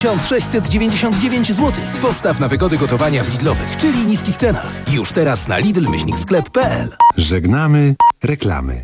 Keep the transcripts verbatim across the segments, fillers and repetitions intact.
tysiąc sześćset dziewięćdziesiąt dziewięć złotych. Postaw na wygody gotowania w Lidlowych, czyli niskich cenach. Już teraz na lidl myślnik sklep kropka p l. Żegnamy reklamy.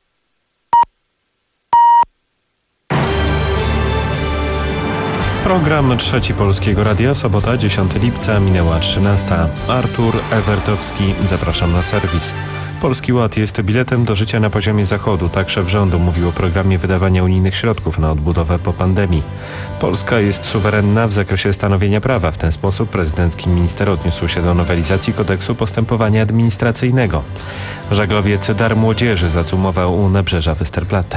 Program Trzeci Polskiego Radia, sobota dziesiątego lipca, minęła trzynasta. Artur Ewertowski, zapraszam na serwis. Polski Ład jest biletem do życia na poziomie Zachodu. Tak szef rządu mówił o programie wydawania unijnych środków na odbudowę po pandemii. Polska jest suwerenna w zakresie stanowienia prawa. W ten sposób prezydencki minister odniósł się do nowelizacji kodeksu postępowania administracyjnego. Żaglowiec Dar Młodzieży zacumował u nabrzeża Westerplatte.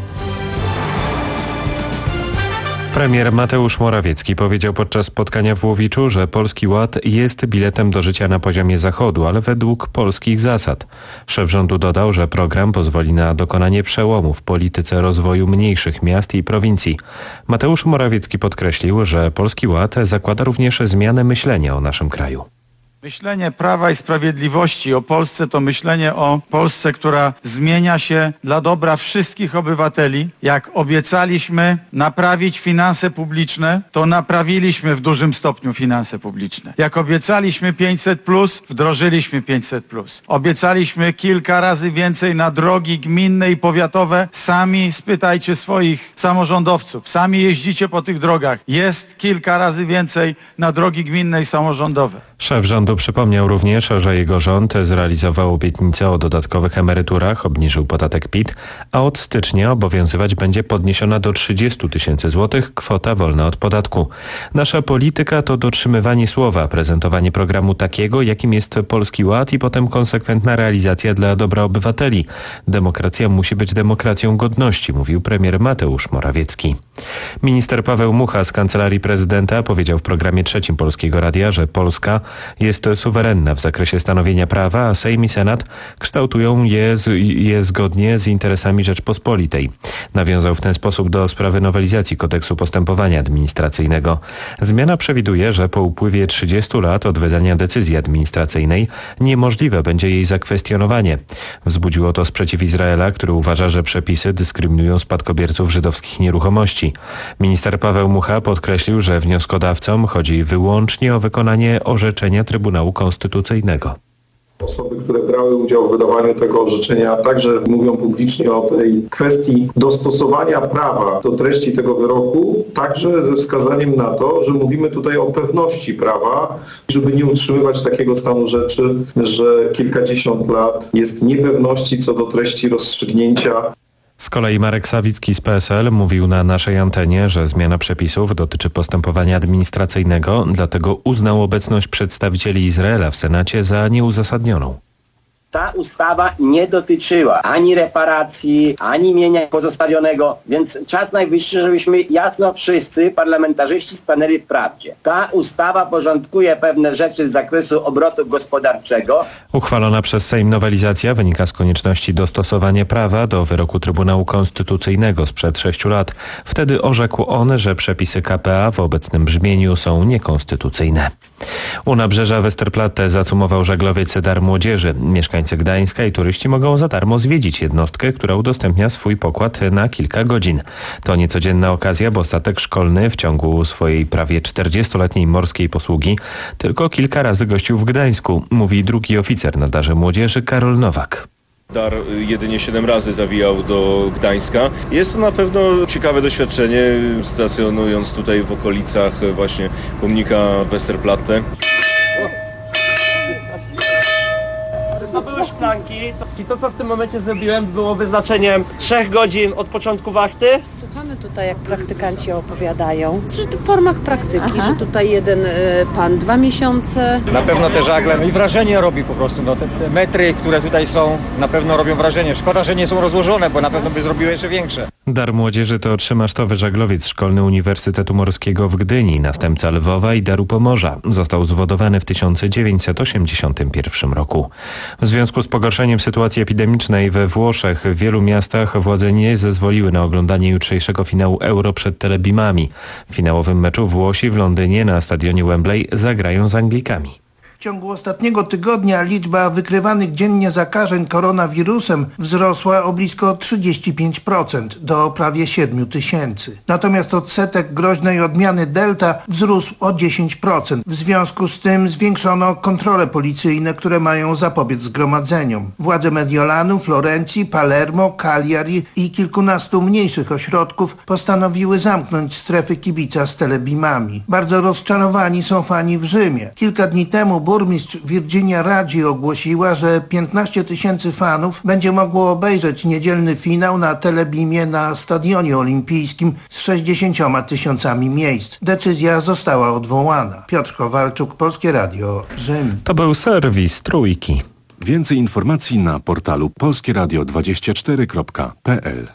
Premier Mateusz Morawiecki powiedział podczas spotkania w Łowiczu, że Polski Ład jest biletem do życia na poziomie Zachodu, ale według polskich zasad. Szef rządu dodał, że program pozwoli na dokonanie przełomu w polityce rozwoju mniejszych miast i prowincji. Mateusz Morawiecki podkreślił, że Polski Ład zakłada również zmianę myślenia o naszym kraju. Myślenie Prawa i Sprawiedliwości o Polsce to myślenie o Polsce, która zmienia się dla dobra wszystkich obywateli. Jak obiecaliśmy naprawić finanse publiczne, to naprawiliśmy w dużym stopniu finanse publiczne. Jak obiecaliśmy pięćset plus, wdrożyliśmy pięćset plus. Obiecaliśmy kilka razy więcej na drogi gminne i powiatowe. Sami spytajcie swoich samorządowców. Sami jeździcie po tych drogach. Jest kilka razy więcej na drogi gminne i samorządowe. Szef rządu przypomniał również, że jego rząd zrealizował obietnicę o dodatkowych emeryturach, obniżył podatek P I T, a od stycznia obowiązywać będzie podniesiona do trzydziestu tysięcy złotych kwota wolna od podatku. Nasza polityka to dotrzymywanie słowa, prezentowanie programu takiego, jakim jest Polski Ład i potem konsekwentna realizacja dla dobra obywateli. Demokracja musi być demokracją godności, mówił premier Mateusz Morawiecki. Minister Paweł Mucha z Kancelarii Prezydenta powiedział w programie Trzecim Polskiego Radia, że Polska jest suwerenna w zakresie stanowienia prawa, a Sejm i Senat kształtują je, je zgodnie z interesami Rzeczpospolitej. Nawiązał w ten sposób do sprawy nowelizacji kodeksu postępowania administracyjnego. Zmiana przewiduje, że po upływie trzydziestu lat od wydania decyzji administracyjnej niemożliwe będzie jej zakwestionowanie. Wzbudziło to sprzeciw Izraela, który uważa, że przepisy dyskryminują spadkobierców żydowskich nieruchomości. Minister Paweł Mucha podkreślił, że wnioskodawcom chodzi wyłącznie o wykonanie orzeczenia Trybunału Konstytucyjnego. Osoby, które brały udział w wydawaniu tego orzeczenia, także mówią publicznie o tej kwestii dostosowania prawa do treści tego wyroku, także ze wskazaniem na to, że mówimy tutaj o pewności prawa, żeby nie utrzymywać takiego stanu rzeczy, że kilkadziesiąt lat jest niepewności co do treści rozstrzygnięcia. Z kolei Marek Sawicki z P S L mówił na naszej antenie, że zmiana przepisów dotyczy postępowania administracyjnego, dlatego uznał obecność przedstawicieli Izraela w Senacie za nieuzasadnioną. Ta ustawa nie dotyczyła ani reparacji, ani mienia pozostawionego, więc czas najwyższy, żebyśmy jasno wszyscy parlamentarzyści stanęli w prawdzie. Ta ustawa porządkuje pewne rzeczy z zakresu obrotu gospodarczego. Uchwalona przez Sejm nowelizacja wynika z konieczności dostosowania prawa do wyroku Trybunału Konstytucyjnego sprzed sześciu lat. Wtedy orzekł on, że przepisy K P A w obecnym brzmieniu są niekonstytucyjne. U nabrzeża Westerplatte zacumował żaglowiec Dar Młodzieży. Mieszkańcy Gdańska i turyści mogą za darmo zwiedzić jednostkę, która udostępnia swój pokład na kilka godzin. To niecodzienna okazja, bo statek szkolny w ciągu swojej prawie czterdziestoletniej morskiej posługi tylko kilka razy gościł w Gdańsku, mówi drugi oficer na Darze Młodzieży Karol Nowak. Dar jedynie siedem razy zawijał do Gdańska. Jest to na pewno ciekawe doświadczenie, stacjonując tutaj w okolicach właśnie pomnika Westerplatte. To były szklanki i to, co w tym momencie zrobiłem, było wyznaczeniem trzech godzin od początku wachty. Słuchamy tutaj, jak praktykanci opowiadają, że to w formach praktyki, Aha. że tutaj jeden y, pan dwa miesiące. Na pewno te żagle, no i wrażenie robi po prostu, no te, te metry, które tutaj są, na pewno robią wrażenie. Szkoda, że nie są rozłożone, bo na pewno by zrobiły jeszcze większe. Dar Młodzieży to trzymasztowy żaglowiec szkolny Uniwersytetu Morskiego w Gdyni, następca Lwowa i Daru Pomorza. Został zwodowany w tysiąc dziewięćset osiemdziesiątym pierwszym roku. W związku z pogorszeniem sytuacji epidemicznej we Włoszech w wielu miastach władze nie zezwoliły na oglądanie jutrzejszego finału Euro przed telebimami. W finałowym meczu Włosi w Londynie na stadionie Wembley zagrają z Anglikami. W ciągu ostatniego tygodnia liczba wykrywanych dziennie zakażeń koronawirusem wzrosła o blisko trzydzieści pięć procent do prawie siedmiu tysięcy. Natomiast odsetek groźnej odmiany Delta wzrósł o dziesięć procent. W związku z tym zwiększono kontrole policyjne, które mają zapobiec zgromadzeniom. Władze Mediolanu, Florencji, Palermo, Cagliari i kilkunastu mniejszych ośrodków postanowiły zamknąć strefy kibica z telebimami. Bardzo rozczarowani są fani w Rzymie. Kilka dni temu burmistrz Virginia Raggi ogłosiła, że piętnaście tysięcy fanów będzie mogło obejrzeć niedzielny finał na telebimie na Stadionie Olimpijskim z sześćdziesięcioma tysiącami miejsc. Decyzja została odwołana. Piotr Kowalczuk, Polskie Radio, Rzym. To był serwis Trójki. Więcej informacji na portalu polskieradio dwadzieścia cztery kropka p l.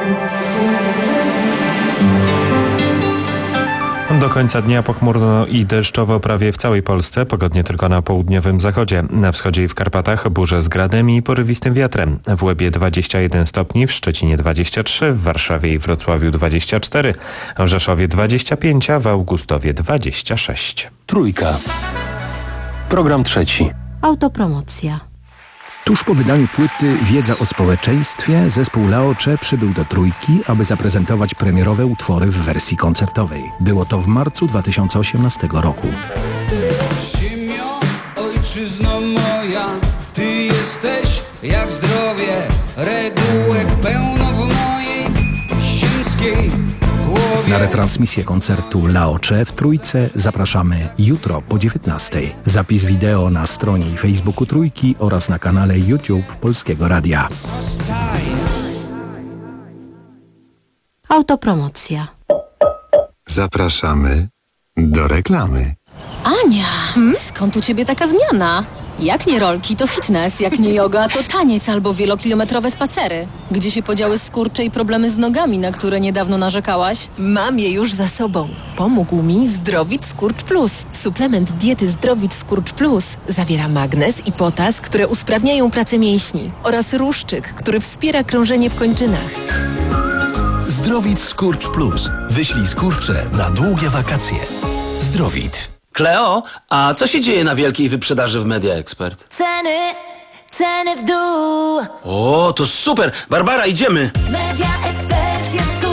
Do końca dnia pochmurno i deszczowo prawie w całej Polsce, pogodnie tylko na południowym zachodzie. Na wschodzie i w Karpatach burze z gradem i porywistym wiatrem. W Łebie dwadzieścia jeden stopni, w Szczecinie dwadzieścia trzy, w Warszawie i Wrocławiu dwadzieścia cztery, w Rzeszowie dwadzieścia pięć, a w Augustowie dwadzieścia sześć. Trójka. Program trzeci. Autopromocja. Tuż po wydaniu płyty Wiedza o społeczeństwie zespół Laocze przybył do Trójki, aby zaprezentować premierowe utwory w wersji koncertowej. Było to w marcu dwa tysiące osiemnastego roku. Ziemio, ojczyzno moja, ty jesteś jak zdrowie, regułek pełno w mojej ziemskiej głowie. Na retransmisję koncertu Laocze w Trójce zapraszamy jutro po dziewiętnastej. Zapis wideo na stronie i Facebooku Trójki oraz na kanale YouTube Polskiego Radia. Autopromocja. Zapraszamy do reklamy. Ania, hmm? Skąd u ciebie taka zmiana? Jak nie rolki, to fitness, jak nie yoga, to taniec albo wielokilometrowe spacery. Gdzie się podziały skurcze i problemy z nogami, na które niedawno narzekałaś? Mam je już za sobą. Pomógł mi Zdrowit Skurcz Plus. Suplement diety Zdrowit Skurcz Plus zawiera magnez i potas, które usprawniają pracę mięśni oraz ruszczyk, który wspiera krążenie w kończynach. Zdrowit Skurcz Plus. Wyślij skurcze na długie wakacje. Zdrowit. Kleo, a co się dzieje na wielkiej wyprzedaży w Media Expert? Ceny, ceny w dół. O, to super! Barbara, idziemy! Media Expert jest tu.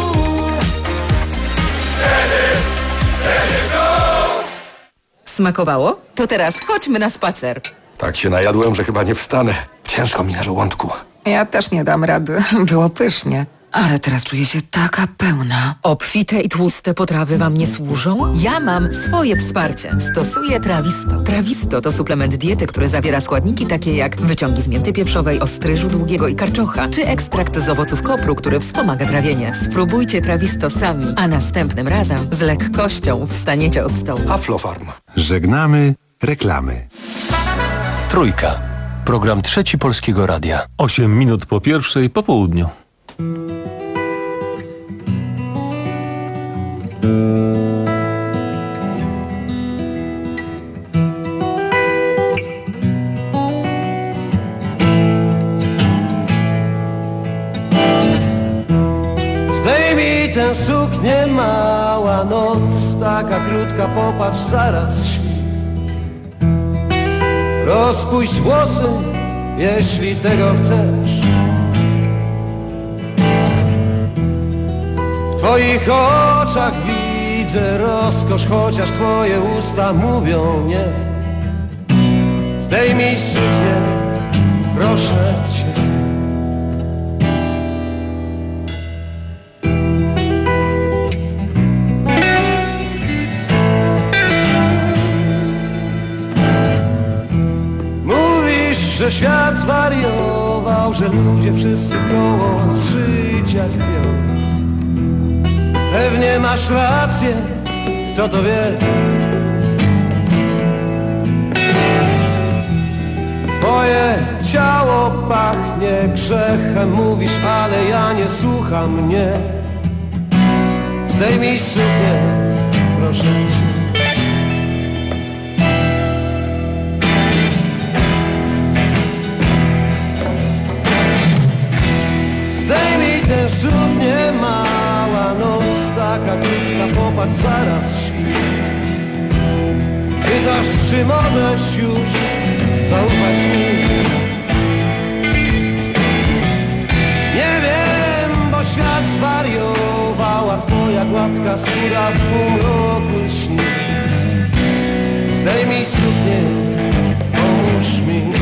Ceny, ceny w dół. Smakowało? To teraz chodźmy na spacer. Tak się najadłem, że chyba nie wstanę. Ciężko mi na żołądku. Ja też nie dam rady. Było pysznie. Ale teraz czuję się taka pełna. Obfite i tłuste potrawy wam nie służą? Ja mam swoje wsparcie. Stosuję Trawisto. Trawisto to suplement diety, który zawiera składniki takie jak wyciągi z mięty pieprzowej, ostryżu długiego i karczocha, czy ekstrakt z owoców kopru, który wspomaga trawienie. Spróbujcie Trawisto sami, a następnym razem z lekkością wstaniecie od stołu. Aflofarm. Żegnamy reklamy. Trójka. Program trzeci Polskiego Radia. osiem minut po pierwszej po południu. Zdejmij tę suknię, mała noc, taka krótka, popatrz, zaraz śpi. Rozpuść włosy, jeśli tego chcesz. W twoich oczach widzę rozkosz, chociaż twoje usta mówią nie. Zdejmij suknię, proszę cię. Mówisz, że świat zwariował, że ludzie wszyscy wkoło z życia śpią. Pewnie masz rację, kto to wie. Moje ciało pachnie grzechem, mówisz, ale ja nie słucham mnie. Zdejmij suknię, proszę cię. Zdejmij tę suknię, mała noc, taka krótka, popatrz, zaraz śpi. Pytasz, czy czy możesz już zaufać mi? Nie wiem, bo świat zwariowała twoja gładka skóra w półmroku lśni. Zdejmij suknię, pomóż mi.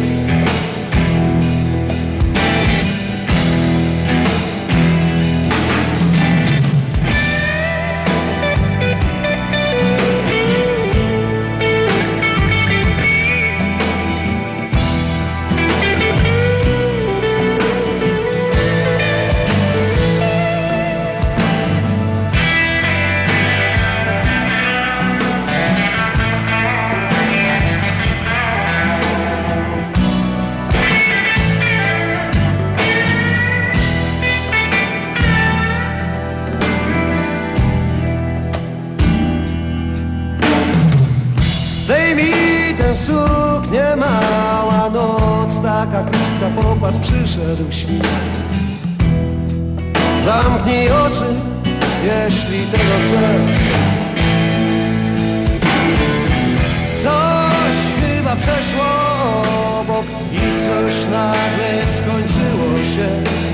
Suknie, mała noc, taka krótka, popatrz, przyszedł świt. Zamknij oczy, jeśli tego chcesz. Coś chyba przeszło obok i coś nagle skończyło się.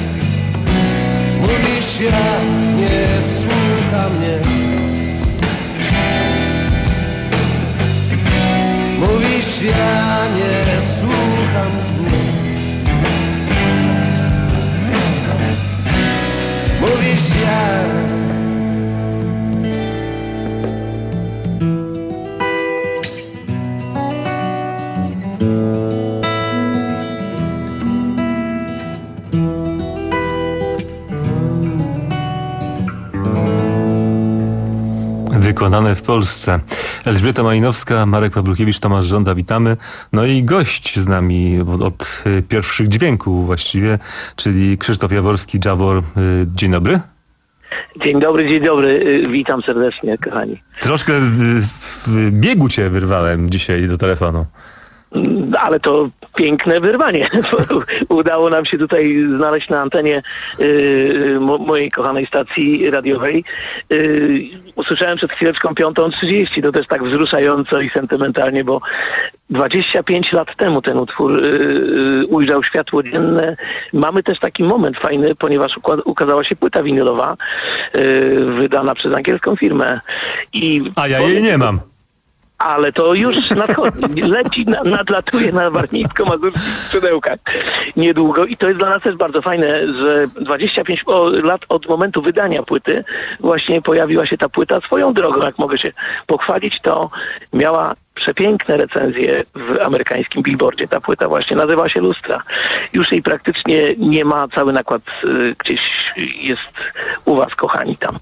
Mówisz, ja nie słucha mnie. Mówisz, ja nie słucham mnie. Mówisz, ja Wykonane w Polsce. Elżbieta Malinowska, Marek Pawlukiewicz, Tomasz Żąda, witamy. No i gość z nami od, od pierwszych dźwięków właściwie, czyli Krzysztof Jaworski, Jawor. Dzień dobry. Dzień dobry, dzień dobry. Witam serdecznie, kochani. Troszkę w, w biegu cię wyrwałem dzisiaj do telefonu. Ale to piękne wyrwanie. Udało nam się tutaj znaleźć na antenie y, mo, mojej kochanej stacji radiowej. Y, usłyszałem przed chwileczką piątą trzydzieści. To też tak wzruszająco i sentymentalnie, bo dwadzieścia pięć lat temu ten utwór y, ujrzał światło dzienne. Mamy też taki moment fajny, ponieważ ukazała się płyta winylowa y, wydana przez angielską firmę. I A ja jej nie mam. Ale to już nadchodzi, leci, nadlatuje na warmińsko-mazurskich skrzydełkach niedługo i to jest dla nas też bardzo fajne, że dwadzieścia pięć lat od momentu wydania płyty właśnie pojawiła się ta płyta. Swoją drogą, jak mogę się pochwalić, to miała przepiękne recenzje w amerykańskim Billboardzie. Ta płyta właśnie nazywa się Lustra. Już jej praktycznie nie ma, cały nakład gdzieś jest u was, kochani, tam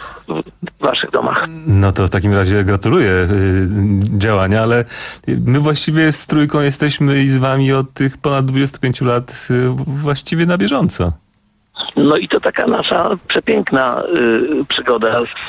w waszych domach. No to w takim razie gratuluję y, działania, ale my właściwie z Trójką jesteśmy i z wami od tych ponad dwudziestu pięciu lat y, właściwie na bieżąco. No i to taka nasza przepiękna y, przygoda z,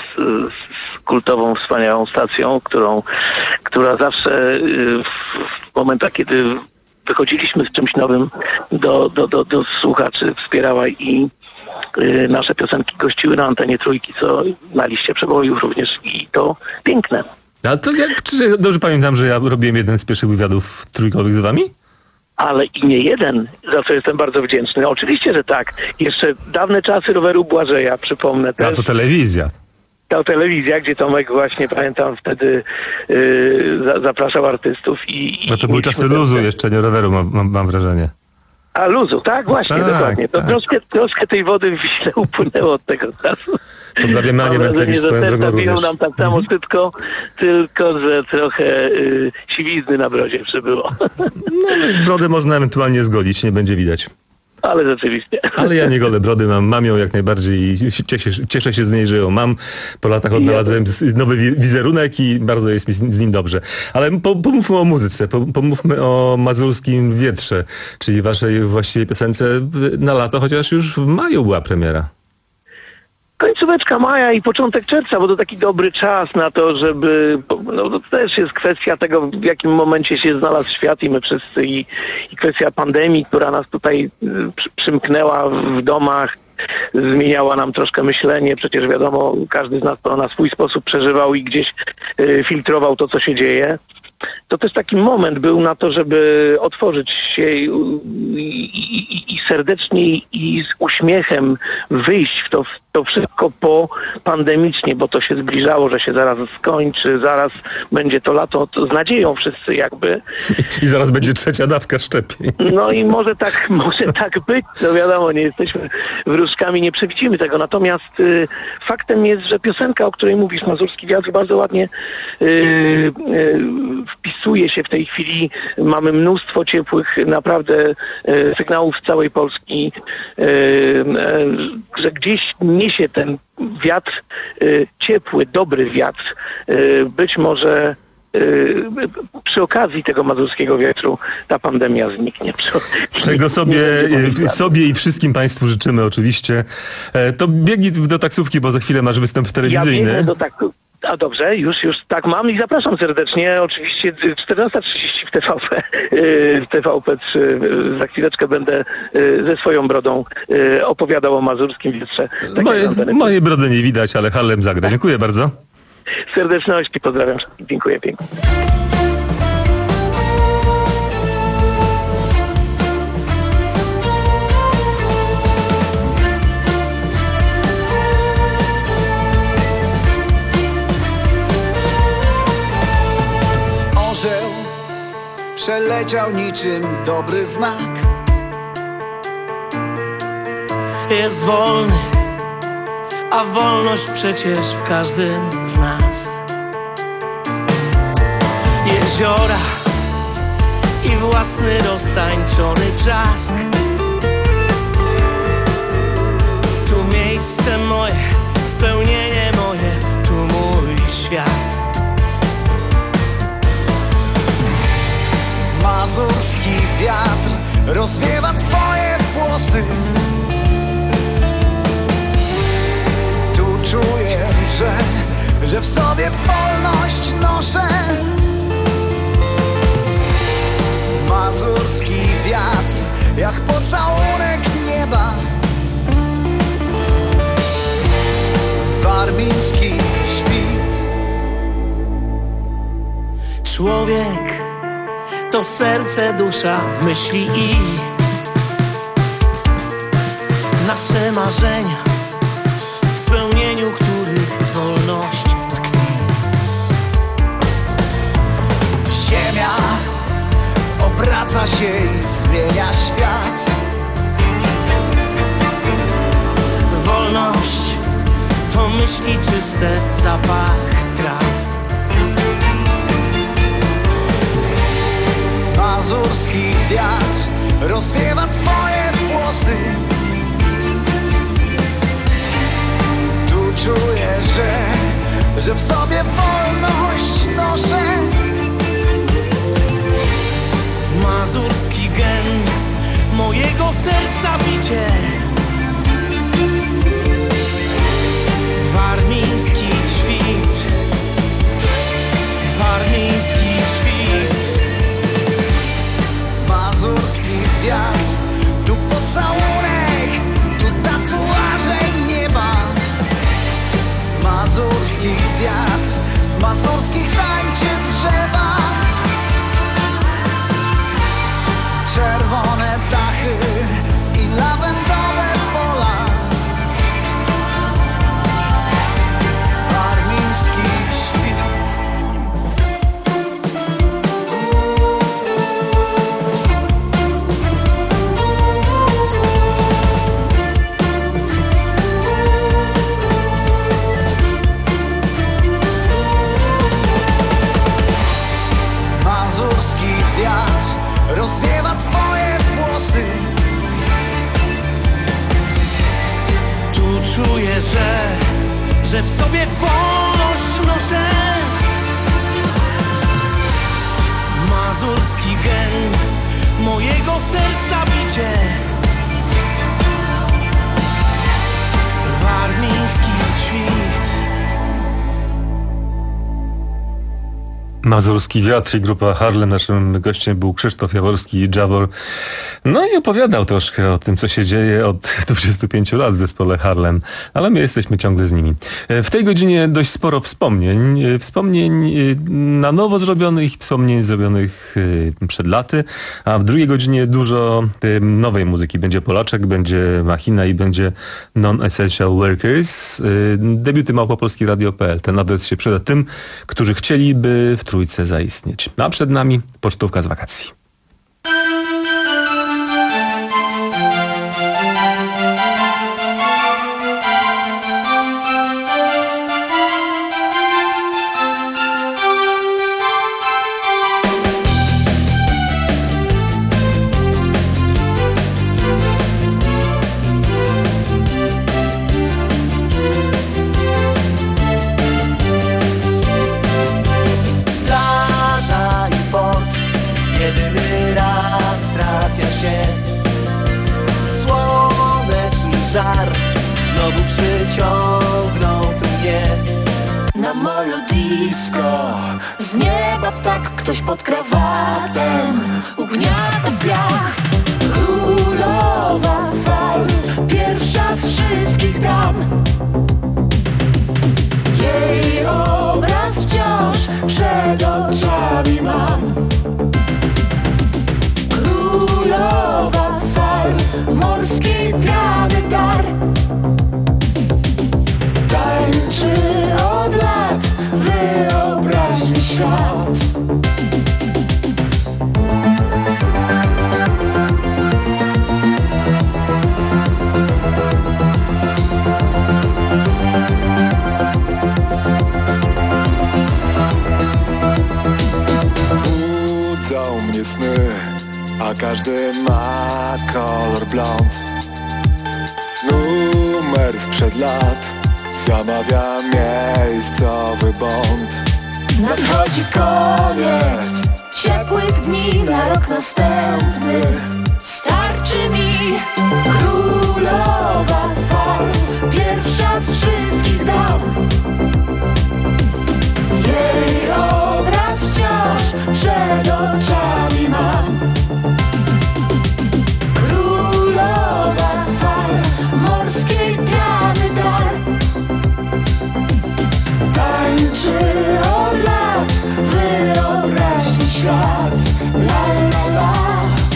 z kultową, wspaniałą stacją, którą, która zawsze y, w momentach, kiedy wychodziliśmy z czymś nowym do, do, do, do słuchaczy, wspierała i nasze piosenki gościły na antenie Trójki, co na liście przebojów również i to piękne. A to jak, czy dobrze pamiętam, że ja robiłem jeden z pierwszych wywiadów trójkowych z wami? Ale i nie jeden, za co jestem bardzo wdzięczny. Oczywiście, że tak. Jeszcze dawne czasy roweru Błażeja, przypomnę też. A to telewizja. To telewizja, gdzie Tomek właśnie, pamiętam, wtedy yy, za, zapraszał artystów i... i no to były czasy luzu ten... jeszcze, nie roweru, mam, mam, mam wrażenie. A luzu, tak, właśnie, tak, dokładnie. To tak. troszkę, troszkę tej wody w Wiśle upłynęło od tego czasu. Pozdrawiamy Anię Mentlewicz swoją drogą również. nam tak samo, mhm. tylko, tylko, że trochę y, siwizny na brodzie przybyło. No, brodę można ewentualnie zgolić, nie będzie widać. Ale rzeczywiście. Ale ja nie golę brody, mam, mam ją jak najbardziej i cieszę, cieszę się z niej, że ją mam. Po latach odnalazłem nowy wizerunek i bardzo jest mi z nim dobrze. Ale po, pomówmy o muzyce, po, pomówmy o mazurskim wietrze, czyli waszej właściwej piosence na lato, chociaż już w maju była premiera. Końcóweczka maja i początek czerwca, bo to taki dobry czas na to, żeby... No to też jest kwestia tego, w jakim momencie się znalazł świat i my wszyscy i, i kwestia pandemii, która nas tutaj przy, przymknęła w domach, zmieniała nam troszkę myślenie. Przecież wiadomo, każdy z nas to na swój sposób przeżywał i gdzieś y, filtrował to, co się dzieje. to też taki moment był na to, żeby otworzyć się i, i, i serdecznie i z uśmiechem wyjść w to, w to wszystko po pandemicznie, bo to się zbliżało, że się zaraz skończy, zaraz będzie to lato, to z nadzieją wszyscy jakby. I zaraz będzie trzecia dawka szczepień. No i może tak, może tak być, no wiadomo, nie jesteśmy wróżkami, nie przewidzimy tego, natomiast y, faktem jest, że piosenka, o której mówisz, Mazurski Wiatr, bardzo ładnie y, y, wpisuje się w tej chwili. Mamy mnóstwo ciepłych naprawdę y, sygnałów z całej Polski, y, y, że gdzieś niesie ten wiatr, y, ciepły, dobry wiatr, y, być może przy okazji tego mazurskiego wiatru ta pandemia zniknie. Czego sobie, sobie i wszystkim Państwu życzymy oczywiście. To biegnij do taksówki, bo za chwilę masz występ telewizyjny. Ja do tak... A dobrze, już, już tak mam i zapraszam serdecznie. Oczywiście czternasta trzydzieści w T V P, w T V P trzy. Za chwileczkę będę ze swoją brodą opowiadał o mazurskim wietrze. Tak moje, moje brody nie widać, ale Harlem zagra. Dziękuję bardzo. Serdeczności, pozdrawiam. Dziękuję pięknie. Orzeł przeleciał niczym dobry znak. Jest wolny, a wolność przecież w każdym z nas. Jeziora i własny roztańczony brzask. Tu miejsce moje, spełnienie moje, tu mój świat. Mazurski wiatr rozwiewa twoje włosy. Czuję, że, że w sobie wolność noszę. Mazurski wiatr, jak pocałunek nieba. Warmiński świt. Człowiek to serce, dusza, myśli i nasze marzenia, w spełnieniu których wolność tkwi. Ziemia obraca się i zmienia świat. Wolność to myśli czyste, zapach traw. Mazurski wiatr rozwiewa twoje włosy. Czuję, że, że w sobie wolność noszę. Mazurski gen mojego serca bicie. Warmiński świt, warmiński świt. Mazurski wiatr, tu pocałunek, tu tatuaże nieba. Mazurski wiatr, w mazurskich tańczy drzewa. Czerwone dachy i lawendowe pola. Warmiński świt. Mazurski Wiatr i grupa Harlem. Naszym gościem był Krzysztof Jaworski, Jawor. No i opowiadał troszkę o tym, co się dzieje od dwudziestu pięciu lat w zespole Harlem, ale my jesteśmy ciągle z nimi. W tej godzinie dość sporo wspomnień. Wspomnień na nowo zrobionych, wspomnień zrobionych przed laty, a w drugiej godzinie dużo nowej muzyki. Będzie Polaczek, będzie Machina i będzie Non-Essential Workers. Debiuty małpopolski radio kropka p l. Ten adres się przyda tym, którzy chcieliby w trójce zaistnieć. A przed nami pocztówka z wakacji. Znowu przyciągnął tu mnie na molo disco. Z nieba tak ktoś pod krawatem ugniata piach. Królowa fal, pierwsza z wszystkich dam. Jej obraz wciąż przed oczami mam. Królowa fal, morskiej piany dar. Tańczy od lat wyobraźni świat. Budzą mnie sny, a każdy ma kolor blond. Numer sprzed lat zamawia miejscowy bond. Nadchodzi koniec ciepłych dni na rok następny. Starczy mi królowa fal, pierwsza z wszystkich dam. Jej obraz wciąż przed oczami mam. Królowa fal, morskiej piany dar. Tańczy od lat wyobraźni świat. La la la.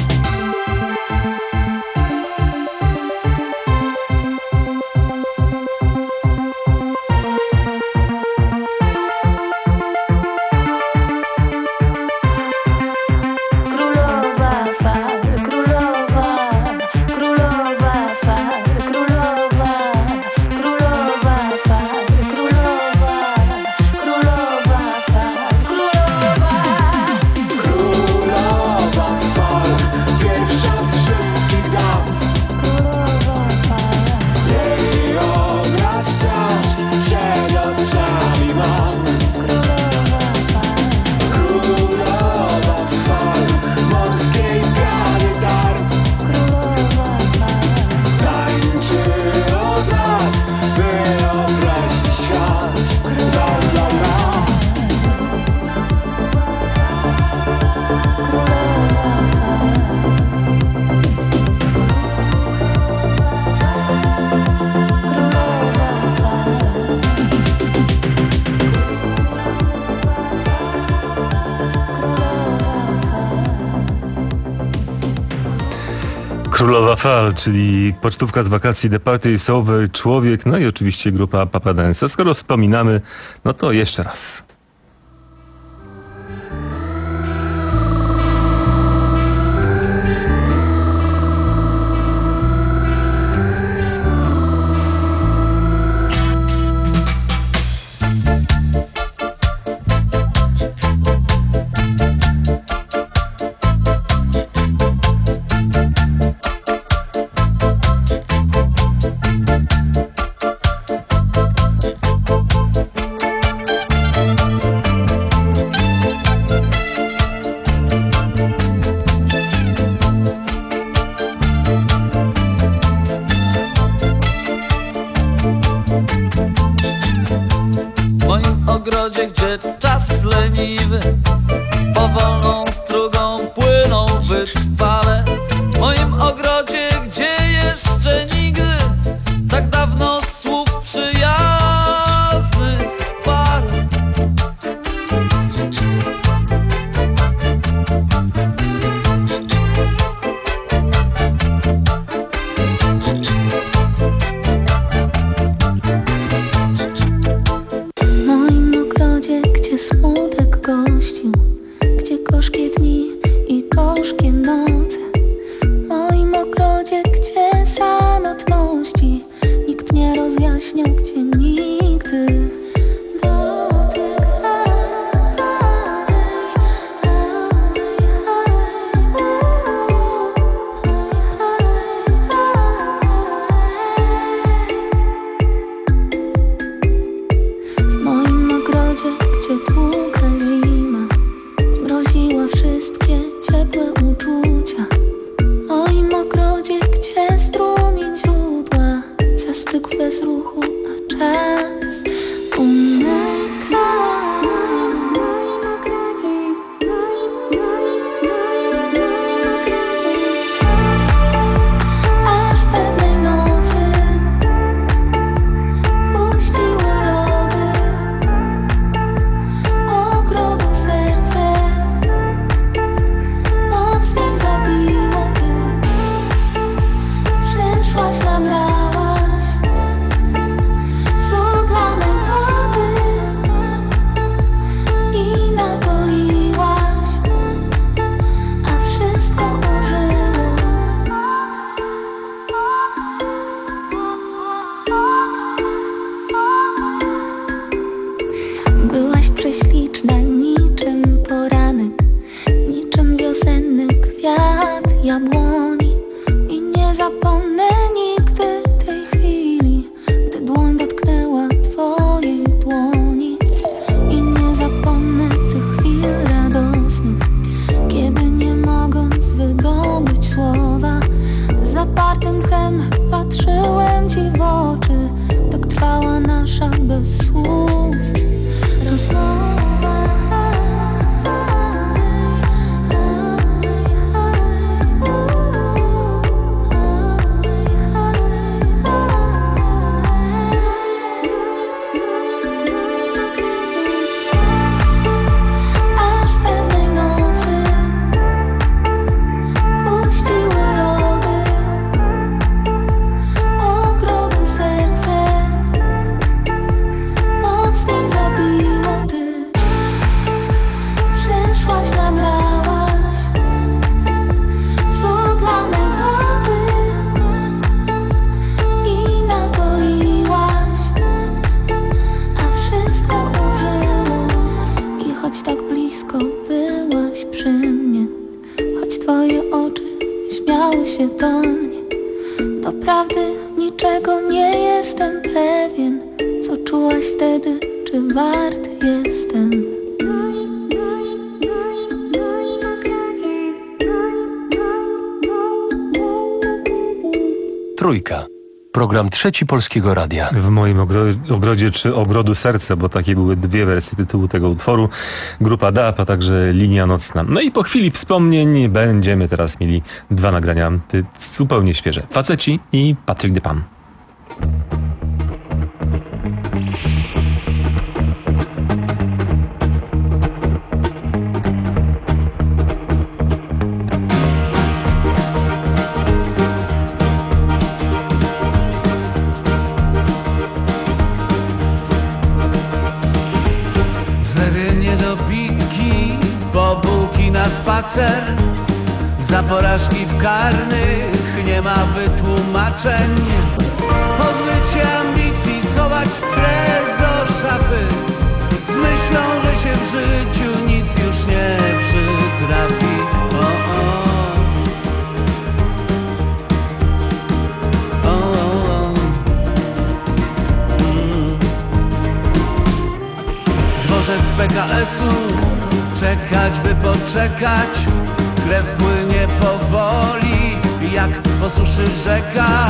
Królowa Fal, czyli pocztówka z wakacji, The Party is Over, Człowiek, no i oczywiście grupa Papa Dance. Skoro wspominamy, no to jeszcze raz. czas leniwy powolną strugą płyną wytrwale. W moim ogrodzie, gdzie jeszcze nigdy tak dawno słów przyjaznych parę. W moim ogrodzie, gdzie smutek gościł, gdzie gorzkie dni i gorzkie noce. W moim ogrodzie, gdzie samotności nikt nie rozjaśniał, gdzie nigdy dotyk. W moim ogrodzie, gdzie długa zima zmroziła wszystkie ciepłe uczucia. W moim ogrodzie, gdzie strumień źródła zastygł bez ruchu, a czas umyka. W moim ogrodzie, w moim, moim, moim, moim ogrodzie. Aż pewnej nocy puściły lody ogrodu serce. Mocniej zabiło, ty przyszłaś, nabrałaś zrudlanej wody i napoiłaś, a wszystko ożyło. Byłaś prześliczna, niczym poranek, niczym wiosenny kwiat jabłoni. I nie zapomnę nigdy tej chwili, gdy dłoń dotknęła twojej dłoni. I nie zapomnę tych chwil radosnych, kiedy nie mogąc wydobyć słowa, z zapartym tchem patrzyłem ci w oczy. Tak trwała nasza bez słów rozmowa. Aż pewnej nocy puściły lody ogrodu serce. Mocniej zabiło, ty przyszłaś, nabrałaś zrudlanej wody i napoiłaś, a wszystko ożyło. I choć tak blisko byłaś przy mnie, choć twoje oczy śmiały się do mnie, doprawdy niczego nie jestem pewien. Co czułaś wtedy, czy wart jestem? Trójka. Program Trzeci Polskiego Radia. W moim ogro- ogrodzie czy ogrodu serce, bo takie były dwie wersje tytułu tego utworu. Grupa D A P, a także Linia Nocna. No i po chwili wspomnień będziemy teraz mieli dwa nagrania ty, zupełnie świeże. Faceci i Patrick Depan. Na spacer, za porażki w karnych nie ma wytłumaczeń. Pozbyć się ambicji, schować stres do szafy, z myślą, że się w życiu nic już nie przytrafi. O, o. O, o. Mm. Dworzec P K S-u, czekać by poczekać, krew płynie powoli, jak po suszy rzeka.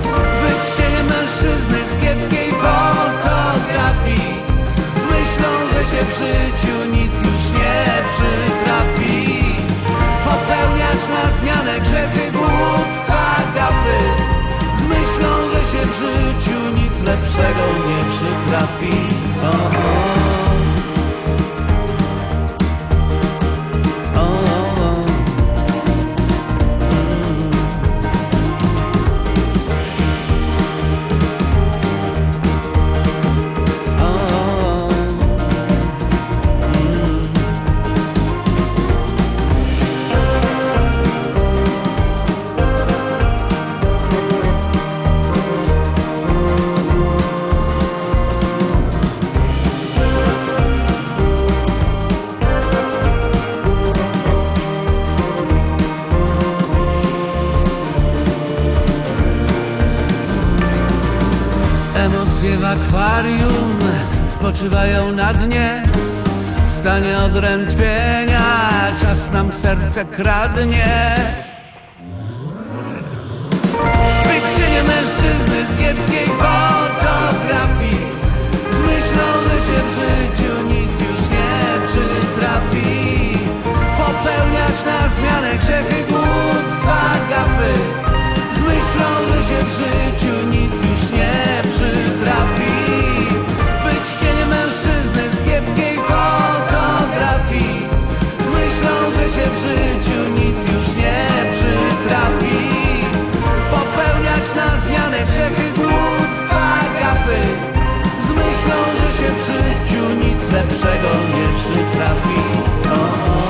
Być cieniem mężczyzny z kiepskiej fotografii, z myślą, że że się w życiu nic już nie przytrafi. Popełniać na zmianę grzechy, głupstwa, gafy, z myślą, że się w życiu nic lepszego nie przytrafi. O, o. W akwarium spoczywają na dnie, w stanie odrętwienia czas nam serce kradnie. Być cieniem mężczyzny z kiepskiej fotografii, z myślą, że się w życiu nic już nie przytrafi. Popełniać na zmianę grzechy, głupstwa, gafy, z myślą, że się w życiu nic już nie przytrafi. Być cieniem mężczyzny z kiepskiej fotografii, z myślą, że się w życiu nic już nie przytrafi. Popełniać na zmianę grzechy, głupstwa, gafy, z myślą, że się w życiu nic lepszego nie przytrafi. O, o.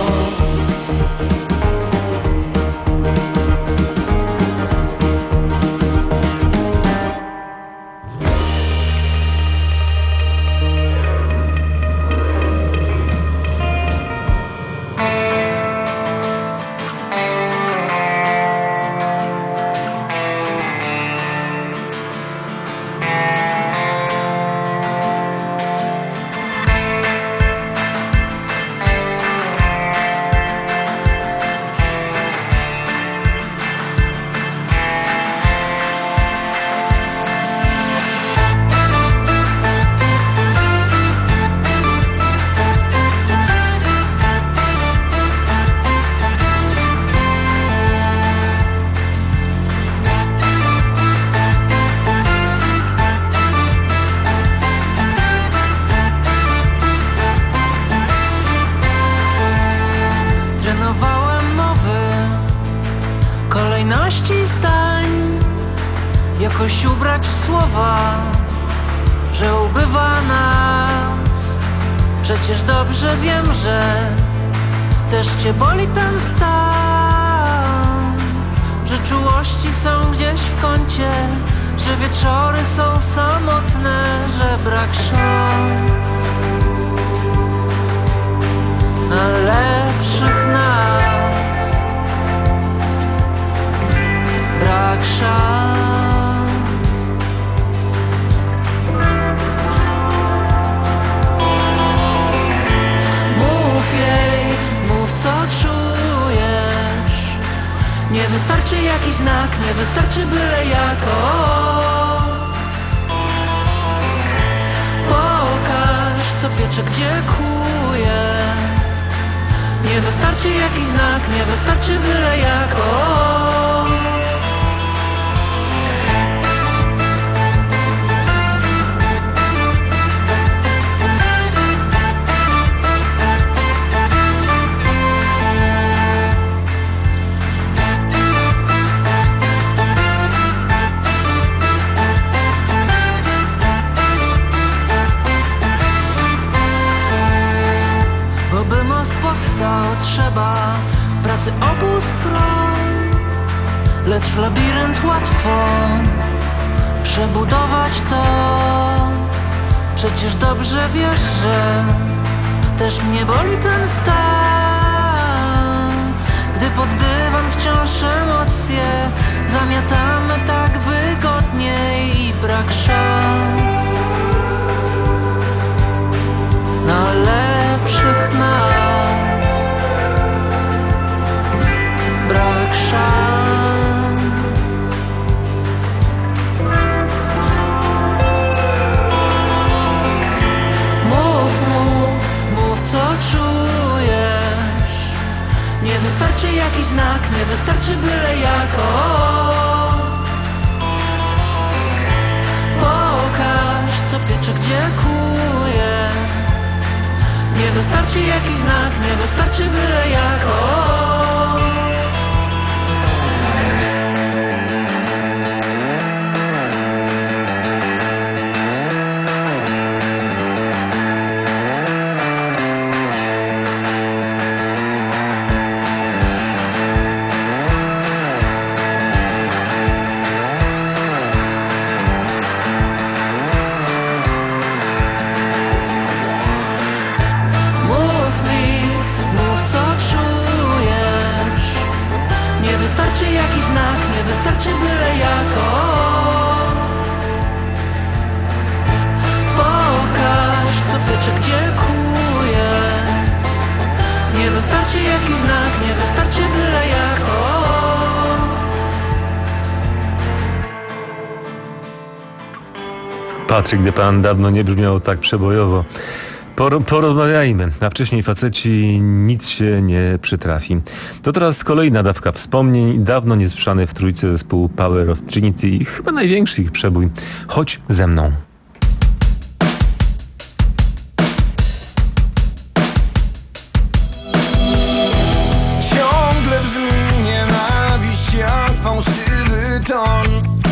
Jakoś ubrać w słowa, że ubywa nas. Przecież dobrze wiem, że też cię boli ten stan, że czułości są gdzieś w kącie, że wieczory są samotne, że brak szans na lepszych nas. Brak szans. Co czujesz? Nie wystarczy jakiś znak, nie wystarczy byle jako. Pokaż, co piecze, gdzie kłuje. Nie wystarczy jakiś znak, nie wystarczy byle jako. Trzeba pracy obu stron, lecz w labirynt łatwo przebudować to. Przecież dobrze wiesz, że też mnie boli ten stan, gdy pod dywan wciąż emocje zamiatamy tak wygodnie i brak szans na lepszych nas. Brak szans. Mów, mów, wystarczy jakiś znak, nie wystarczy byle jako. Pokaż, co piecze, gdzie kuje. Nie wystarczy jakiś znak, nie wystarczy byle jako. Wystarczy byle jako. Pokaż, co piecze, gdzie kuje. Nie wystarczy jakiś znak, nie wystarczy byle jako. Patryk, gdy pan dawno nie brzmiał tak przebojowo. Por- porozmawiajmy, a wcześniej faceci nic się nie przytrafi. To teraz kolejna dawka wspomnień, dawno niesłyszany w trójce zespół Power of Trinity, chyba największy ich przebój. Chodź ze mną. Ciągle brzmi nienawiść jak fałszywy ton.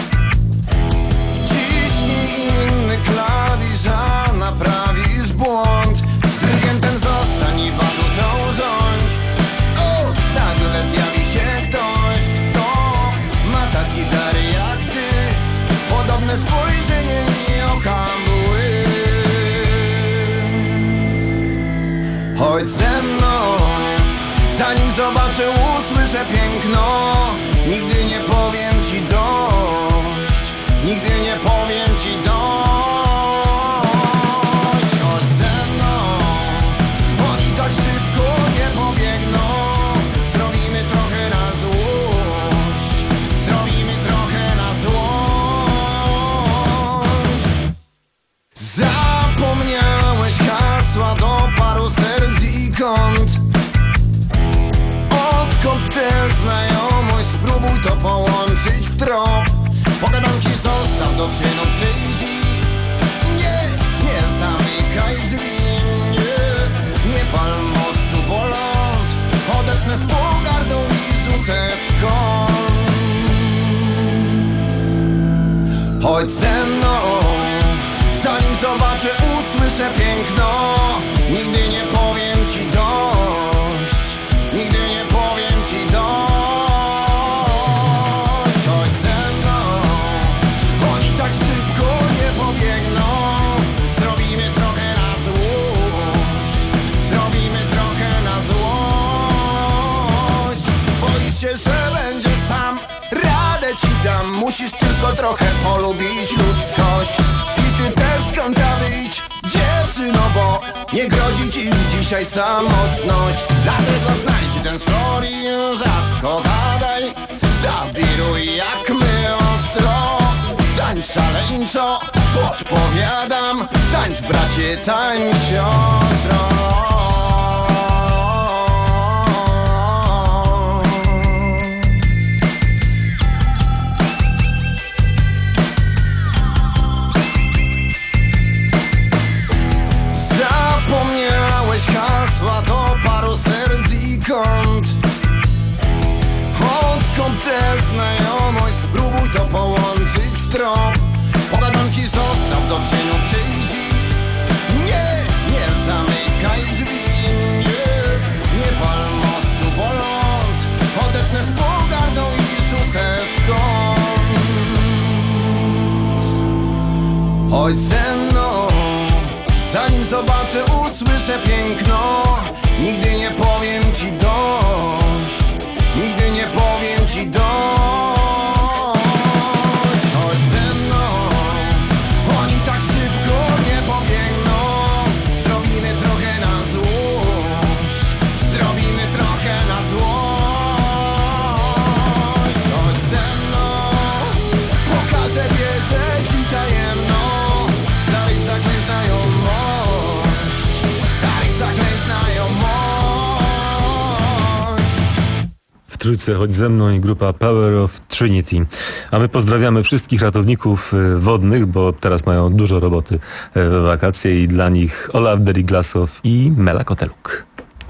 Wciśnij inny klawisz, a naprawisz błąd. Dyrygientem zostań i batutą rządź. O, nagle zjawi się ktoś, kto ma taki dar jak ty. Podobne spojrzenie i oka błysk. Chodź ze mną, zanim zobaczę, usłyszę piękno. Nigdy nie powiem ci dość, nigdy nie powiem ci dość. Chodź ze mną, oni tak szybko nie pobiegną. Zrobimy trochę na złość, zrobimy trochę na złość. Zapomniałeś hasła do paru serc i kąt. Odkąd tę znajomość, spróbuj to połączyć w trop. Pogadam ci, zostaw do czynu, przyjdź i nie, nie zamykaj drzwi. Nie, nie pal mostu, bo ląd odetnę z pogardą i rzucę w kąt. Chodź ze mną, zanim zobaczę, usłyszę piękno. Nigdy nie powiem ci dość, nigdy nie powiem ci dość. Chodź ze mną, oni tak szybko nie pobiegną. Zrobimy trochę na złość, zrobimy trochę na złość. Boisz się, że będziesz sam, radę ci dam. Musisz tylko trochę polubić ludzkość. I ty też z kąta wyjdź, dziewczyno, bo nie grozi ci dzisiaj samotność. Dlatego znajdź ten floor i rzadko gadaj. Zawiruj jak my ostro, tańcz szaleńczo, podpowiadam. Tańcz bracie, tańcz siostro. Zapomniałeś hasła do paru serc i kąt. Odkąd tę znajomość, spróbuj to połączyć w trop. Pogadam ci, zostaw do czynu, przyjdź i nie, nie zamykaj drzwi. Nie, nie pal mostu, bo ląd odetnę z pogardą i rzucę w kąt. Chodź ze mną, zanim zobaczę, usłyszę piękno. Nigdy nie powiem ci dość, nigdy nie powiem ci dość. Chodź ze mną, oni tak szybko nie pobiegną. Zrobimy trochę na złość, zrobimy trochę na złość. Chodź ze mną, pokażę wiedzę ci tajemną. Starych zaklęć znajomość, starych zaklęć znajomość. trójce Chodź ze mną i grupa Power of Trinity. A my pozdrawiamy wszystkich ratowników wodnych, bo teraz mają dużo roboty w wakacje i dla nich Olaf Deriglasow i Mela Koteluk.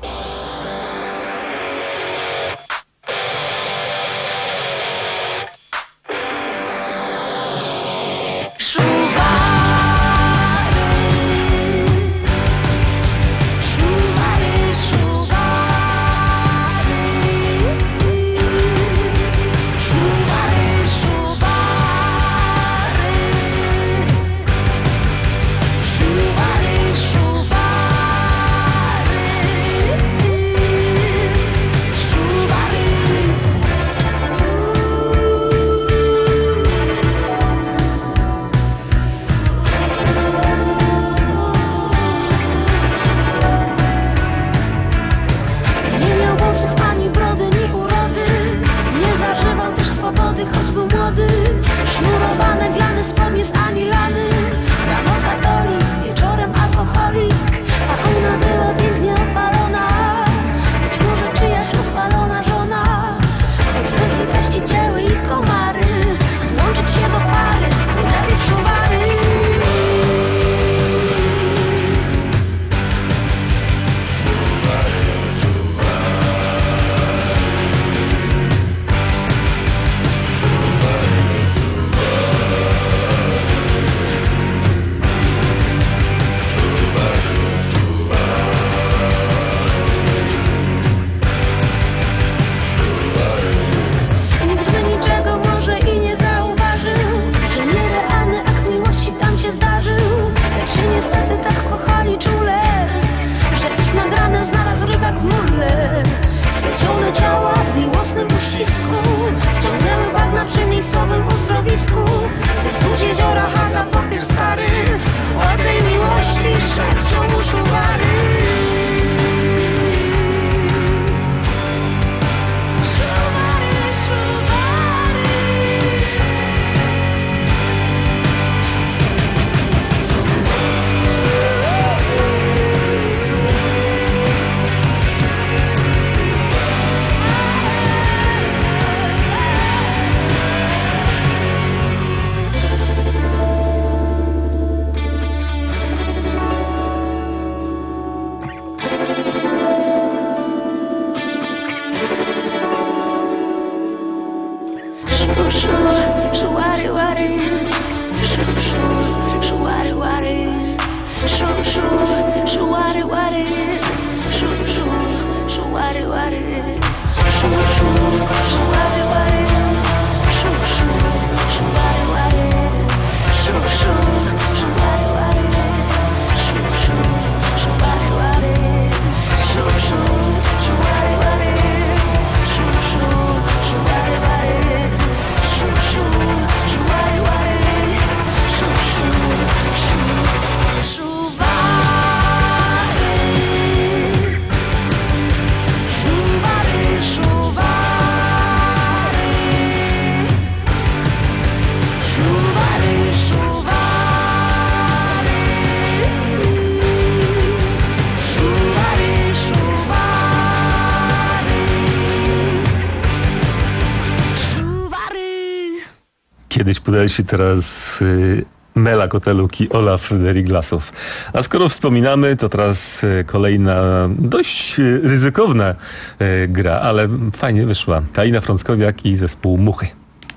Kiedyś podali teraz y, Mela Koteluk i Olaf Deriglasow. A skoro wspominamy, to teraz y, kolejna dość y, ryzykowna y, gra, ale fajnie wyszła. Kalina Frąckowiak i zespół Muchy.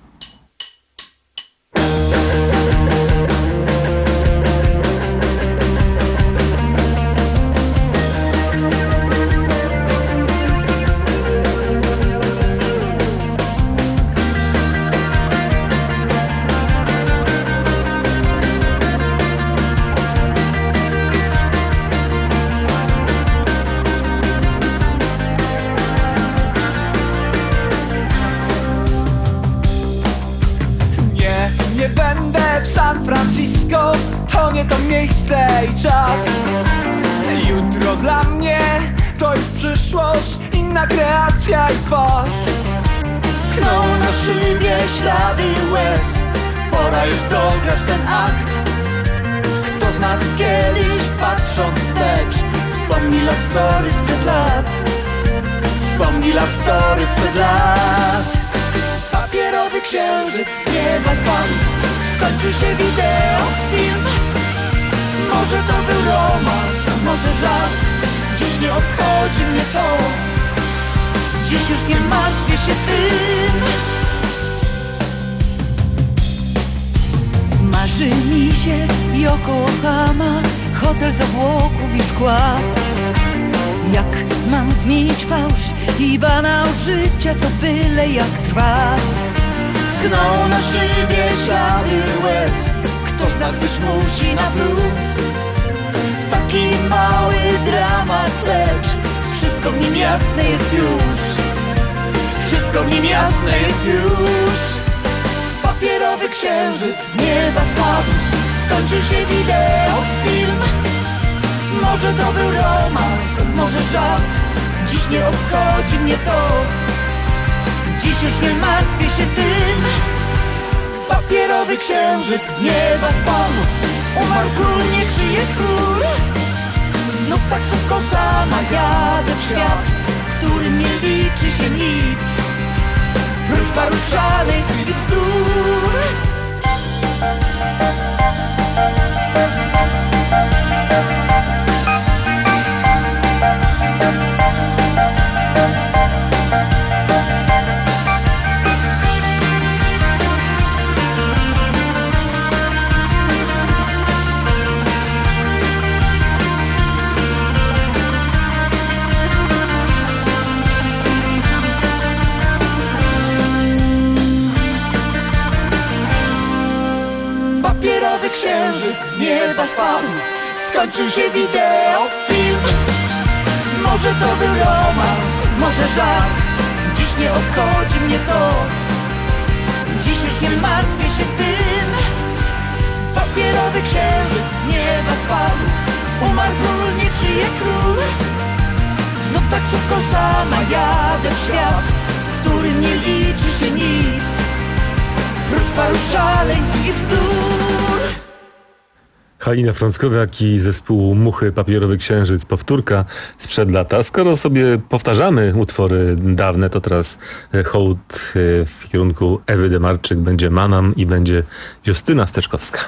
Czas. Jutro dla mnie to już przyszłość, inna kreacja i twarz. Schną na szybie ślady łez, pora już dograć ten akt. Kto z nas kiedyś, patrząc wstecz, wspomni love story sprzed lat. Wspomni Długi love story sprzed lat. Papierowy księżyc z nieba spadł, skończył się wideo, film. Może to był romans, może żart. Dziś nie obchodzi mnie to, dziś już nie martwię się tym. Marzy mi się Yokohama, hotel z obłoków i szkła. Jak mam zmienić fałsz i banał życia, co byle jak trwa. Schną na szybie ślady łez, kto z nas już musi na plus. Taki mały dramat, lecz wszystko w nim jasne jest już. Wszystko w nim jasne jest już. Papierowy księżyc z nieba spadł, skończył się wideo, film. Może to był romans, może żart. Dziś nie obchodzi mnie to, dziś już nie martwię się tym. Papierowy księżyc z nieba spadł, umarł król, niech żyje król. Znów taksówką sama jadę w świat, w którym nie liczy się nic, prócz paru szaleństw i bzdur. Papierowy księżyc z nieba spadł, skończył się wideo, film. Może to był romans, może żart. Dziś nie obchodzi mnie to, dziś już nie martwię się tym. Papierowy księżyc z nieba spadł, umarł król, niech żyje król. Znów taksówką sama jadę w świat, w którym nie liczy się nic, prócz paru szaleństw i bzdur. Halina Frąckowiak i zespół Muchy, Papierowy Księżyc, powtórka sprzed lata. Skoro sobie powtarzamy utwory dawne, to teraz hołd w kierunku Ewy Demarczyk, będzie Manam i będzie Justyna Steczkowska.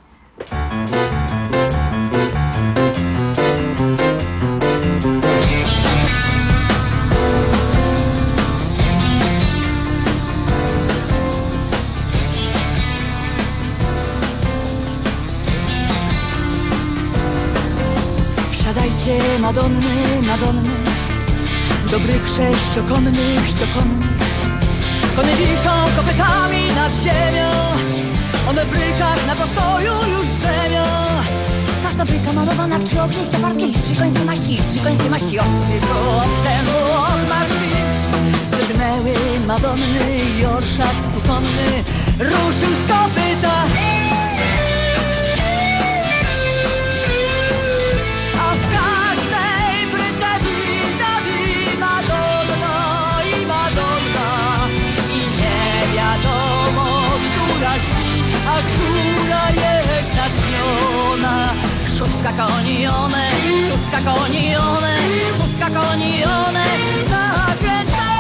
Madonny, Madonny, dobrych sześciokonnych, ściokonnych. Kony wiszą kopytami nad ziemią, one w rykach na postoju już drzemią. Każda bryka malowana w trzy ogniste barwki, trzy końskie maści, trzy końskie maści. Odsytu, odstępu, od martwi. Drgnęły Madonny i orszak stukonny ruszył z kopyta. A która jest natchniona. Szóstka koni one, szóstka koni one, szóstka koni one zakręca.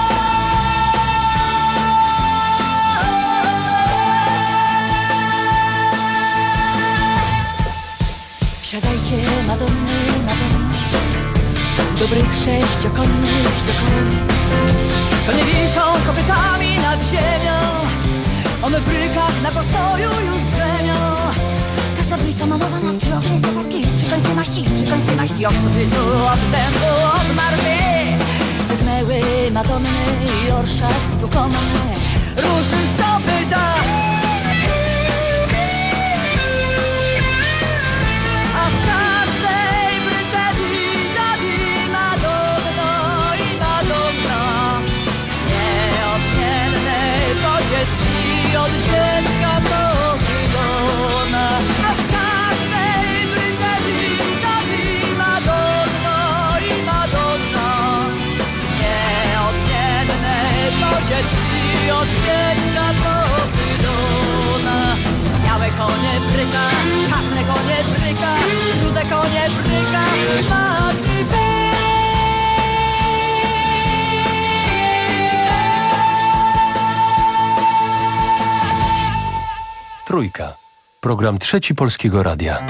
Wsiadajcie Madonny, Madonny, dobrych sześciokonnych, ściokonnych. Konie wiszą kopytami nad ziemią, one w rykach na postoju już drzemią. Każda bryka malowana w trzy ogniste barwki, trzy końskie maści, trzy końskie maści. Od wstydu, od dębu, od marwy. Drgnęły Madonny i orszak stukonny ruszył z kopyta. A w każdej bryce vis-a-vis Madonno i Madonna, nieodmiennej podzietki od dziecka do wydona. A w każdej bryce vis-a-vis Madonno i Madonna, nieodmiennej podzietki od dziecka do wydona. Białe konie bryka, czarne konie bryka, rude konie bryka, matki wy. Trójka. Program Trzeci Polskiego Radia.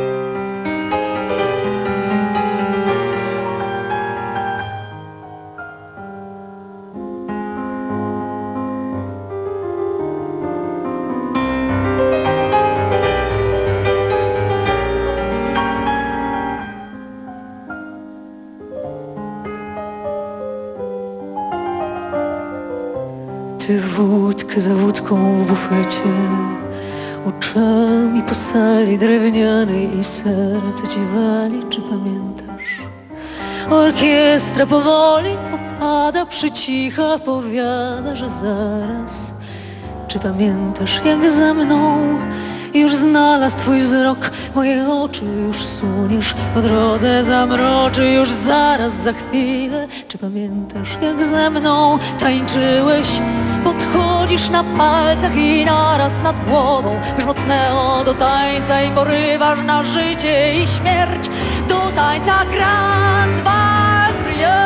Ty wódkę za wódką w bufecie, oczami po sali drewnianej i serce ci wali, czy pamiętasz? Orkiestra powoli opada, przycicha, powiada, że zaraz. Czy pamiętasz, jak za mną już znalazł twój wzrok, moje oczy już suniesz, po drodze zamroczy już zaraz, za chwilę. Czy pamiętasz, jak ze mną tańczyłeś? Podchodzisz na palcach i naraz nad głową grzmotnęło do tańca i porywasz na życie i śmierć. Do tańca Grand Valiant.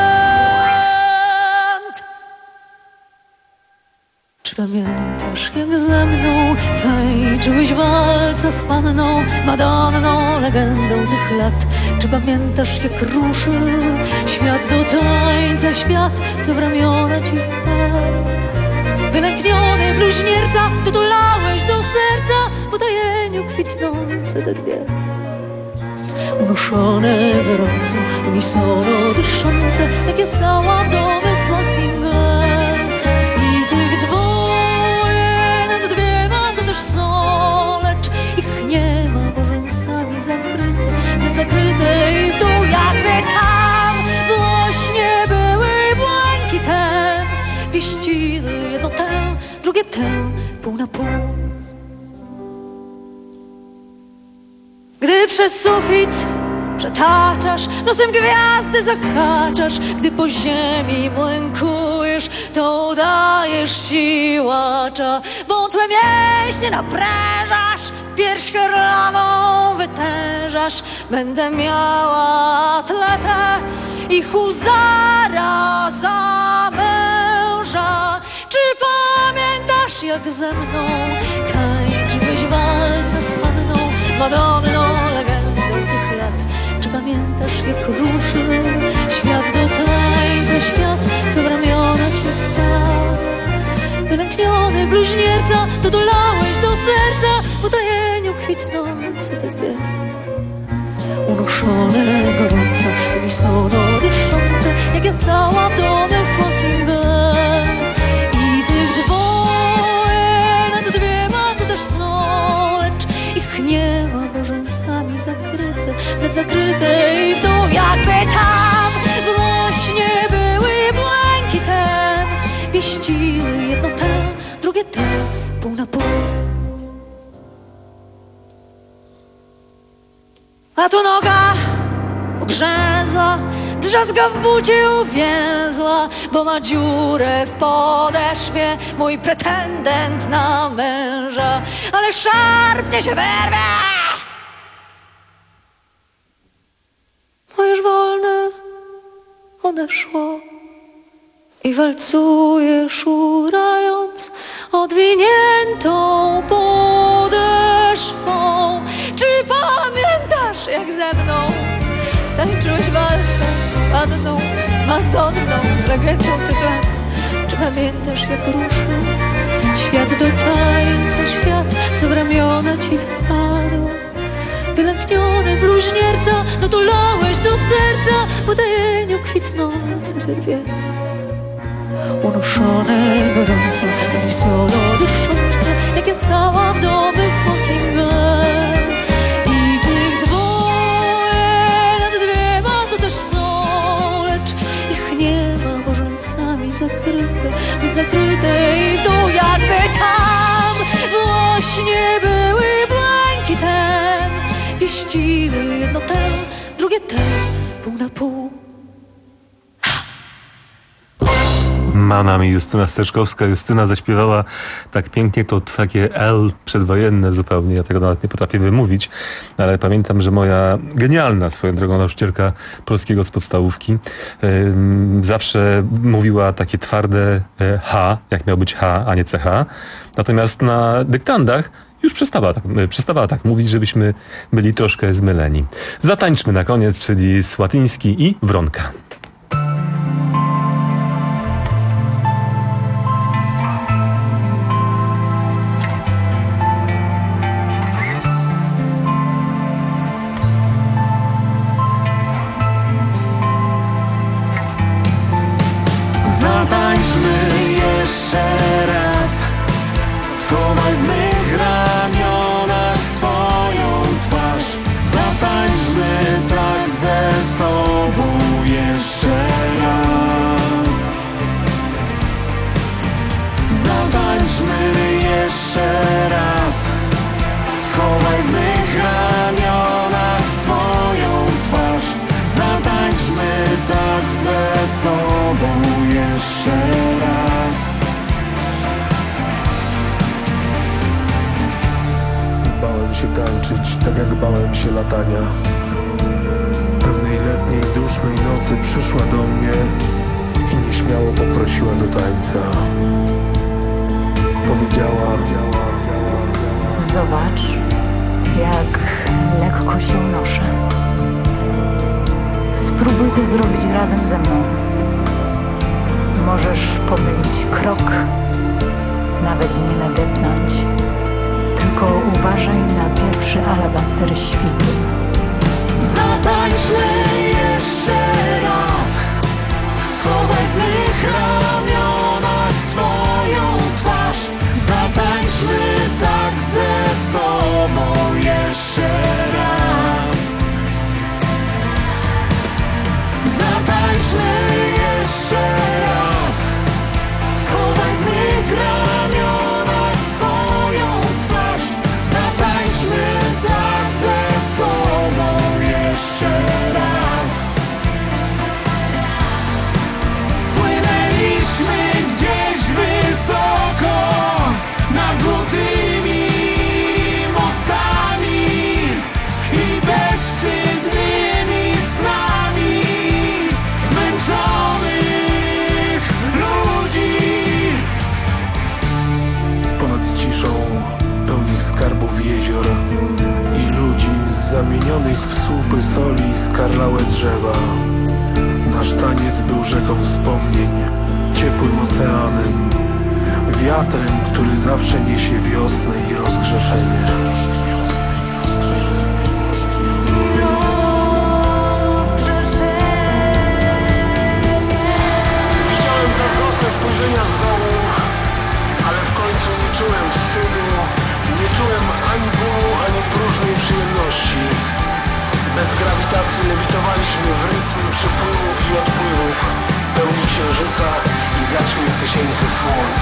Czy pamiętasz, jak ze mną tańczyłeś walca z panną Madonną, legendą tych lat? Czy pamiętasz, jak ruszył świat do tańca, świat, co w ramiona ci wpadł? Wylękniony bluźnierca, dotulałeś do serca po tajeniu kwitnące te dwie, unoszone gorąco, unisono dyszące, jak ja cała w domysłach Inge. I tych dwoje nad dwiema to też są, lecz ich nie ma, bo rzęsami zakryte, więc zakryte i w dół, jakby tam właśnie były błękitem, pieściły jedno tę, drugie tę, pół na pół. Gdy przez sufit przetaczasz, nosem gwiazdy zahaczasz, gdy po ziemi młękujesz, to udajesz siłacza. Wątłe mięśnie naprężasz, pierś herlawą wytężasz. Będę miała atletę i huzara za męża. Czy pamiętasz, jak ze mną tańczyłeś walca z panną Madonną, legendą tych lat? Czy pamiętasz, jak ruszył świat do tańca, świat, co w ramiona ci wpadł? Wylękniony bluźnierca, dotulałeś do serca po tajeniu kwitnące te dwie, unoszone gorąco, unisono dyszące, jak ja cała w domysłach Inge. I tych dwoje nad dwiema to też są, lecz ich nie ma, bo rzęsami zakryte, lecz zakryte i w dół, jakby tam właśnie były błękitem, pieściły jedno tę, drugie tę, pół na pół. A tu noga ugrzęzła, drzazga w bucie uwięzła, bo ma dziurę w podeszwie mój pretendent na męża. Ale szarpnie się wyrwę, bo już wolne odeszło i walcuje szurając odwiniętą podeszwą. Czy pamiętasz, jak ze mną tańczyłeś walca z panną Madonną, legendą tych lat? Czy pamiętasz, jak ruszył świat do tańca, świat, co w ramiona ci wpadł? Wylękniony bluźnierca, dotulałeś do serca po tajeniu kwitnące te dwie, unoszone gorąco, unisono dyszące, jak ja cała w domysłach Inge. I tych dwoje nad dwiema to też są, lecz ich nie ma, bo rzęsami zakryte, więc zakryte i w dół, jakby tam właśnie były błękitem, pieściły jedno tę, drugie tę, pół na pół. Ma nami Justyna Steczkowska. Justyna zaśpiewała tak pięknie to takie L przedwojenne zupełnie. Ja tego nawet nie potrafię wymówić, ale pamiętam, że moja genialna swoją drogą nauczycielka polskiego z podstawówki yy, zawsze mówiła takie twarde H, jak miał być H, a nie C H. Natomiast na dyktandach już przestała tak, przestawała tak mówić, żebyśmy byli troszkę zmyleni. Zatańczmy na koniec, czyli Słatyński i Wronka. Zatańczmy jeszcze raz, schowaj w mych ramionach swoją twarz. Zatańczmy tak ze sobą jeszcze raz. Zatańczmy jeszcze raz, schowaj w mych ramionach swoją twarz. Zatańczmy tak ze sobą jeszcze raz. Bałem się tańczyć, tak jak bałem się latania. Pewnej letniej, dusznej nocy przyszła do mnie i nieśmiało poprosiła do tańca. Powiedziała: zobacz, jak lekko się noszę. Spróbuj to zrobić razem ze mną. Możesz pomylić krok, nawet nie nadepnąć. Tylko uważaj na pierwszy alabaster świtu. Zatańczmy jeszcze raz, schowaj w mych ramionach swoją twarz. Zatańczmy tak ze sobą jeszcze raz. Zatańczmy jeszcze raz, schowaj w mych ramionach swoją twarz. Zatańczmy tak ze sobą jeszcze raz. Płynęliśmy gdzieś wysoko nad złotymi mostami i bezwstydnymi snami zmęczonych ludzi. ponad ciszą pełnych skarbów jezior i ludzi zamienionych w słupy soli skarlałe drzewa. Nasz taniec był rzeką wspomnień, ciepłym oceanem, wiatrem, który zawsze niesie wiosnę i rozgrzeszenie. Widziałem zazdrosne spojrzenia z dołu, ale w końcu nie czułem wstydu, nie czułem ani bólu, ani próżnej przyjemności. Bez grawitacji lewitowaliśmy w rytm przypływów i odpływów, pełni księżyca i zaćmił tysięcy słońc.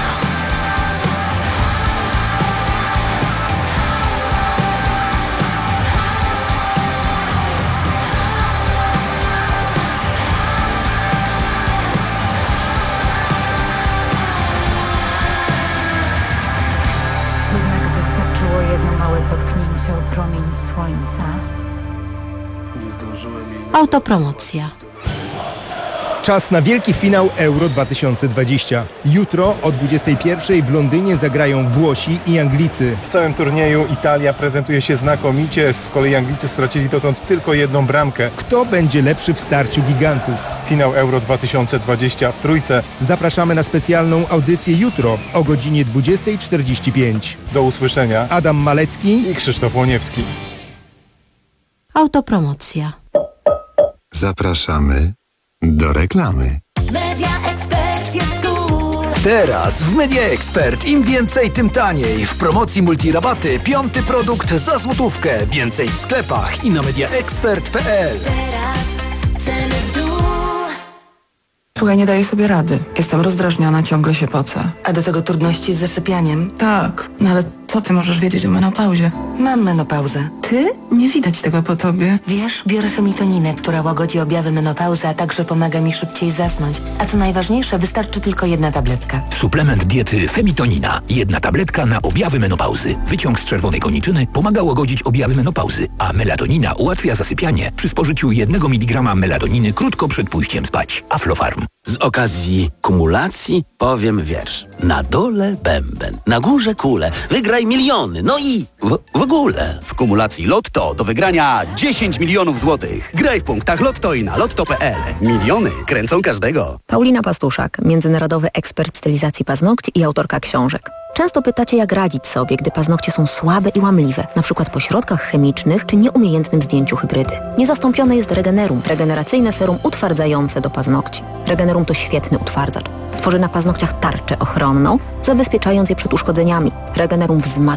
Jednak wystarczyło jedno małe potknięcie o promień słońca. Nie zdążyłem jej... Autopromocja. Czas na wielki finał Euro dwa tysiące dwadzieścia. Jutro o dwudziestej pierwszej w Londynie zagrają Włosi i Anglicy. W całym turnieju Italia prezentuje się znakomicie, z kolei Anglicy stracili dotąd tylko jedną bramkę. Kto będzie lepszy w starciu gigantów? Finał Euro dwa tysiące dwadzieścia w Trójce. Zapraszamy na specjalną audycję jutro o godzinie dwudziestej czterdzieści pięć. Do usłyszenia. Adam Malecki i Krzysztof Łoniewski. Autopromocja. Zapraszamy do reklamy. Media Expert jest cool. Teraz w Media Expert im więcej, tym taniej. W promocji multirabaty piąty produkt za złotówkę. Więcej w sklepach i na mediaexpert kropka p l. Teraz ceny w dół. Słuchaj, nie daję sobie rady. Jestem rozdrażniona, ciągle się pocę. A do tego trudności z zasypianiem? Tak, no ale co ty możesz wiedzieć o menopauzie? Mam menopauzę. Ty? Nie widać tego po tobie. Wiesz, biorę femitoninę, która łagodzi objawy menopauzy, a także pomaga mi szybciej zasnąć. A co najważniejsze, wystarczy tylko jedna tabletka. Suplement diety Femitonina. Jedna tabletka na objawy menopauzy. Wyciąg z czerwonej koniczyny pomaga łagodzić objawy menopauzy, a melatonina ułatwia zasypianie przy spożyciu jednego miligrama melatoniny krótko przed pójściem spać. Aflofarm. Z okazji kumulacji powiem wiersz. Na dole bęben, na górze kule, wygraj miliony, no i w, w ogóle. W kumulacji Lotto do wygrania dziesięć milionów złotych. Graj w punktach Lotto i na lotto kropka p l. Miliony kręcą każdego. Paulina Pastuszak, międzynarodowy ekspert stylizacji paznokci i autorka książek. Często pytacie, jak radzić sobie, gdy paznokcie są słabe i łamliwe, na przykład po środkach chemicznych czy nieumiejętnym zdjęciu hybrydy. Niezastąpione jest Regenerum, regeneracyjne serum utwardzające do paznokci. Regenerum to świetny utwardzacz. Tworzy na paznokciach tarczę ochronną, zabezpieczając je przed uszkodzeniami. Regenerum wzmacnia